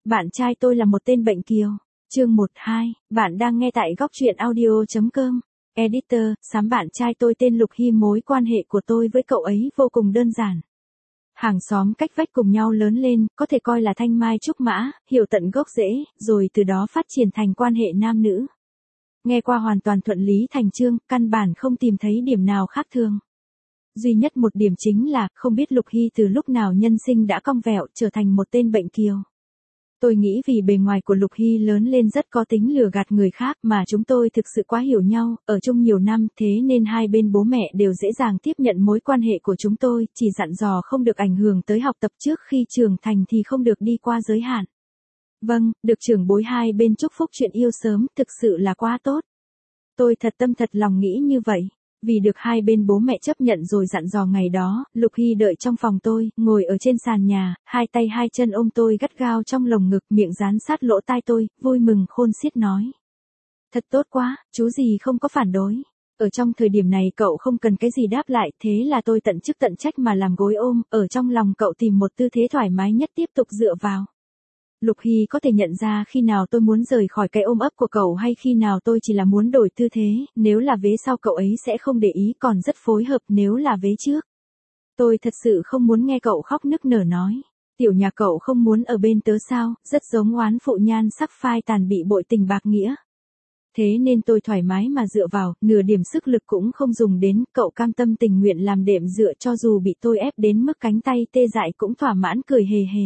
Bạn trai tôi là một tên bệnh kiều. Chương 12, bạn đang nghe tại góc truyện audio.com. Editor, sắm bạn trai tôi tên Lục Hy. Mối quan hệ của tôi với cậu ấy vô cùng đơn giản. Hàng xóm cách vách cùng nhau lớn lên, có thể coi là thanh mai trúc mã, hiểu tận gốc rễ, rồi từ đó phát triển thành quan hệ nam nữ. Nghe qua hoàn toàn thuận lý thành chương, căn bản không tìm thấy điểm nào khác thường. Duy nhất một điểm chính là, không biết Lục Hy từ lúc nào nhân sinh đã cong vẹo trở thành một tên bệnh kiều. Tôi nghĩ vì bề ngoài của Lục Hy lớn lên rất có tính lừa gạt người khác mà chúng tôi thực sự quá hiểu nhau, ở chung nhiều năm, thế nên hai bên bố mẹ đều dễ dàng tiếp nhận mối quan hệ của chúng tôi, chỉ dặn dò không được ảnh hưởng tới học tập trước khi trưởng thành thì không được đi qua giới hạn. Vâng, được trưởng bối hai bên chúc phúc chuyện yêu sớm, thực sự là quá tốt. Tôi thật tâm thật lòng nghĩ như vậy. Vì được hai bên bố mẹ chấp nhận rồi dặn dò ngày đó, Lục Hy đợi trong phòng tôi, ngồi ở trên sàn nhà, hai tay hai chân ôm tôi gắt gao trong lồng ngực, miệng dán sát lỗ tai tôi, vui mừng khôn xiết nói. Thật tốt quá, chú gì không có phản đối. Ở trong thời điểm này cậu không cần cái gì đáp lại, thế là tôi tận chức tận trách mà làm gối ôm, ở trong lòng cậu tìm một tư thế thoải mái nhất tiếp tục dựa vào. Lục Hy có thể nhận ra khi nào tôi muốn rời khỏi cái ôm ấp của cậu hay khi nào tôi chỉ là muốn đổi tư thế, nếu là vế sau cậu ấy sẽ không để ý còn rất phối hợp nếu là vế trước. Tôi thật sự không muốn nghe cậu khóc nức nở nói. Tiểu nhà cậu không muốn ở bên tớ sao, rất giống oán phụ nhan sắc phai tàn bị bội tình bạc nghĩa. Thế nên tôi thoải mái mà dựa vào, nửa điểm sức lực cũng không dùng đến, cậu cam tâm tình nguyện làm đệm dựa cho dù bị tôi ép đến mức cánh tay tê dại cũng thỏa mãn cười hề hề.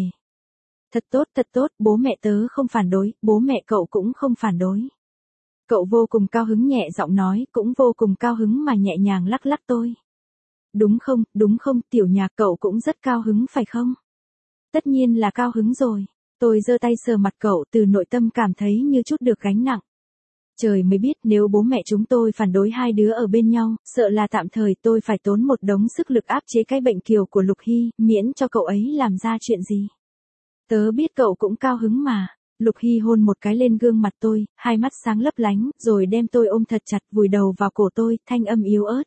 Thật tốt, bố mẹ tớ không phản đối, bố mẹ cậu cũng không phản đối. Cậu vô cùng cao hứng nhẹ giọng nói, cũng vô cùng cao hứng mà nhẹ nhàng lắc lắc tôi. Đúng không, tiểu nhà cậu cũng rất cao hứng phải không? Tất nhiên là cao hứng rồi. Tôi giơ tay sờ mặt cậu, từ nội tâm cảm thấy như chút được gánh nặng. Trời mới biết nếu bố mẹ chúng tôi phản đối hai đứa ở bên nhau, sợ là tạm thời tôi phải tốn một đống sức lực áp chế cái bệnh kiều của Lục Hy, miễn cho cậu ấy làm ra chuyện gì. Tớ biết cậu cũng cao hứng mà. Lục Hy hôn một cái lên gương mặt tôi, hai mắt sáng lấp lánh, rồi đem tôi ôm thật chặt vùi đầu vào cổ tôi, thanh âm yếu ớt.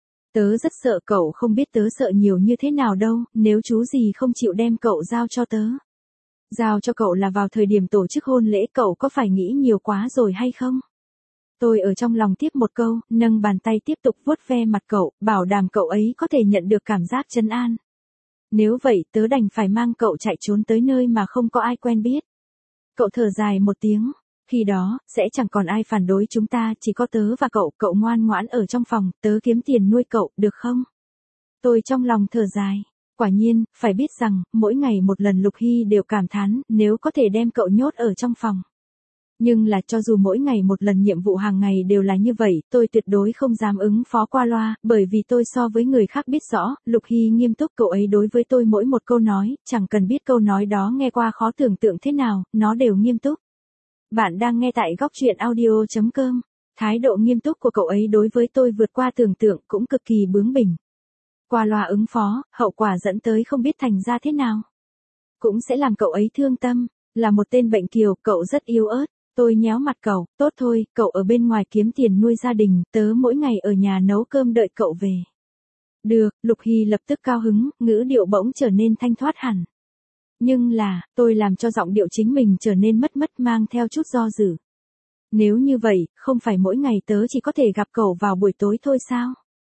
Tớ rất sợ cậu không biết tớ sợ nhiều như thế nào đâu, nếu chú gì không chịu đem cậu giao cho tớ. Giao cho cậu là vào thời điểm tổ chức hôn lễ, cậu có phải nghĩ nhiều quá rồi hay không? Tôi ở trong lòng tiếp một câu, nâng bàn tay tiếp tục vuốt ve mặt cậu, bảo đảm cậu ấy có thể nhận được cảm giác trấn an. Nếu vậy tớ đành phải mang cậu chạy trốn tới nơi mà không có ai quen biết. Cậu thở dài một tiếng, khi đó, sẽ chẳng còn ai phản đối chúng ta, chỉ có tớ và cậu ngoan ngoãn ở trong phòng, tớ kiếm tiền nuôi cậu, được không? Tôi trong lòng thở dài, quả nhiên, phải biết rằng, mỗi ngày một lần Lục Hy đều cảm thán, nếu có thể đem cậu nhốt ở trong phòng. Nhưng là cho dù mỗi ngày một lần nhiệm vụ hàng ngày đều là như vậy, tôi tuyệt đối không dám ứng phó qua loa, bởi vì tôi so với người khác biết rõ, Lục Hy nghiêm túc, cậu ấy đối với tôi mỗi một câu nói, chẳng cần biết câu nói đó nghe qua khó tưởng tượng thế nào, nó đều nghiêm túc. Bạn đang nghe tại góc truyện audio.com, thái độ nghiêm túc của cậu ấy đối với tôi vượt qua tưởng tượng cũng cực kỳ bướng bỉnh. Qua loa ứng phó, hậu quả dẫn tới không biết thành ra thế nào. Cũng sẽ làm cậu ấy thương tâm, là một tên bệnh kiều, cậu rất yếu ớt. Tôi nhéo mặt cậu, tốt thôi, cậu ở bên ngoài kiếm tiền nuôi gia đình, tớ mỗi ngày ở nhà nấu cơm đợi cậu về. Được, Lục Hy lập tức cao hứng, ngữ điệu bỗng trở nên thanh thoát hẳn. Nhưng là, tôi làm cho giọng điệu chính mình trở nên mất mang theo chút do dự. Nếu như vậy, không phải mỗi ngày tớ chỉ có thể gặp cậu vào buổi tối thôi sao?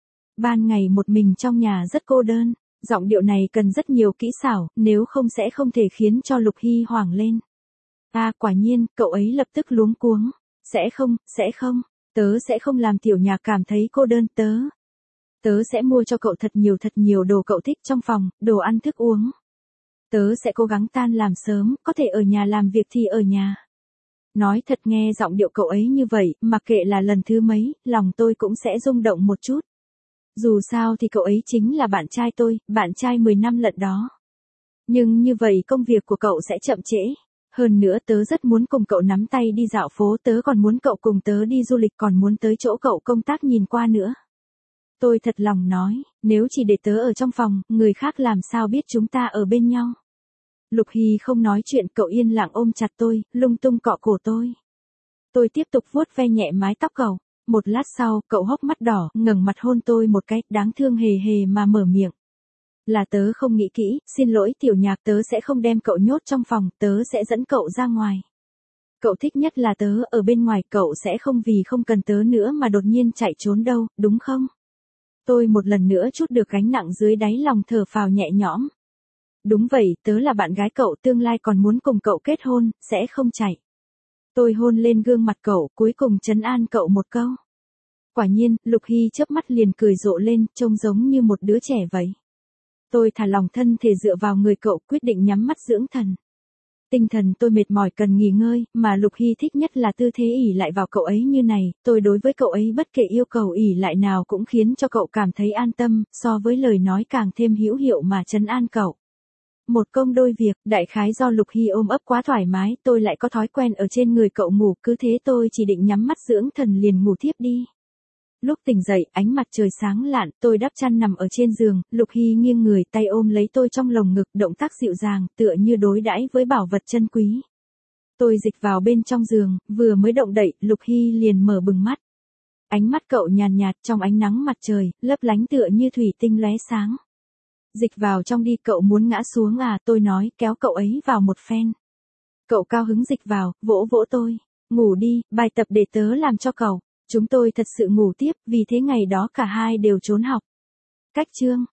Ban ngày một mình trong nhà rất cô đơn, giọng điệu này cần rất nhiều kỹ xảo, nếu không sẽ không thể khiến cho Lục Hy hoảng lên. À, quả nhiên, cậu ấy lập tức luống cuống. Sẽ không, tớ sẽ không làm tiểu nhà cảm thấy cô đơn, tớ sẽ mua cho cậu thật nhiều đồ cậu thích trong phòng, đồ ăn thức uống. Tớ sẽ cố gắng tan làm sớm, có thể ở nhà làm việc thì ở nhà. Nói thật, nghe giọng điệu cậu ấy như vậy, mặc kệ là lần thứ mấy, lòng tôi cũng sẽ rung động một chút. Dù sao thì cậu ấy chính là bạn trai tôi, bạn trai 10 năm lận đó. Nhưng như vậy công việc của cậu sẽ chậm trễ. Hơn nữa tớ rất muốn cùng cậu nắm tay đi dạo phố, tớ còn muốn cậu cùng tớ đi du lịch, còn muốn tới chỗ cậu công tác nhìn qua nữa. Tôi thật lòng nói, nếu chỉ để tớ ở trong phòng, người khác làm sao biết chúng ta ở bên nhau. Lục Hy không nói chuyện, cậu yên lặng ôm chặt tôi, lung tung cọ cổ tôi. Tôi tiếp tục vuốt ve nhẹ mái tóc cậu. Một lát sau, cậu hốc mắt đỏ, ngẩng mặt hôn tôi một cái, đáng thương hề hề mà mở miệng. là tớ không nghĩ kỹ, xin lỗi Tiểu Nhạc, tớ sẽ không đem cậu nhốt trong phòng, tớ sẽ dẫn cậu ra ngoài. Cậu thích nhất là tớ ở bên ngoài, cậu sẽ không vì không cần tớ nữa mà đột nhiên chạy trốn đâu, đúng không? Tôi một lần nữa trút được gánh nặng dưới đáy lòng, thở phào nhẹ nhõm. Đúng vậy, tớ là bạn gái cậu, tương lai còn muốn cùng cậu kết hôn, sẽ không chạy. Tôi hôn lên gương mặt cậu, cuối cùng trấn an cậu một câu. Quả nhiên, Lục Hy chớp mắt liền cười rộ lên, trông giống như một đứa trẻ vậy. Tôi thả lòng thân thể dựa vào người cậu, quyết định nhắm mắt dưỡng thần. Tinh thần tôi mệt mỏi cần nghỉ ngơi, mà Lục Hy thích nhất là tư thế ỷ lại vào cậu ấy như này, tôi đối với cậu ấy bất kể yêu cầu ỷ lại nào cũng khiến cho cậu cảm thấy an tâm, so với lời nói càng thêm hữu hiệu mà trấn an cậu. Một công đôi việc, đại khái do Lục Hy ôm ấp quá thoải mái, tôi lại có thói quen ở trên người cậu ngủ, cứ thế tôi chỉ định nhắm mắt dưỡng thần liền ngủ thiếp đi. Lúc tỉnh dậy, ánh mặt trời sáng lạn, tôi đắp chăn nằm ở trên giường, Lục Hy nghiêng người, tay ôm lấy tôi trong lồng ngực, động tác dịu dàng, tựa như đối đãi với bảo vật chân quý. Tôi dịch vào bên trong giường, vừa mới động đậy, Lục Hy liền mở bừng mắt. Ánh mắt cậu nhàn nhạt trong ánh nắng mặt trời, lấp lánh tựa như thủy tinh lóe sáng. Dịch vào trong đi, cậu muốn ngã xuống à, tôi nói, kéo cậu ấy vào một phen. Cậu cao hứng dịch vào, vỗ vỗ tôi. Ngủ đi, bài tập để tớ làm cho cậu. Chúng tôi thật sự ngủ tiếp, vì thế ngày đó cả hai đều trốn học. Cách chương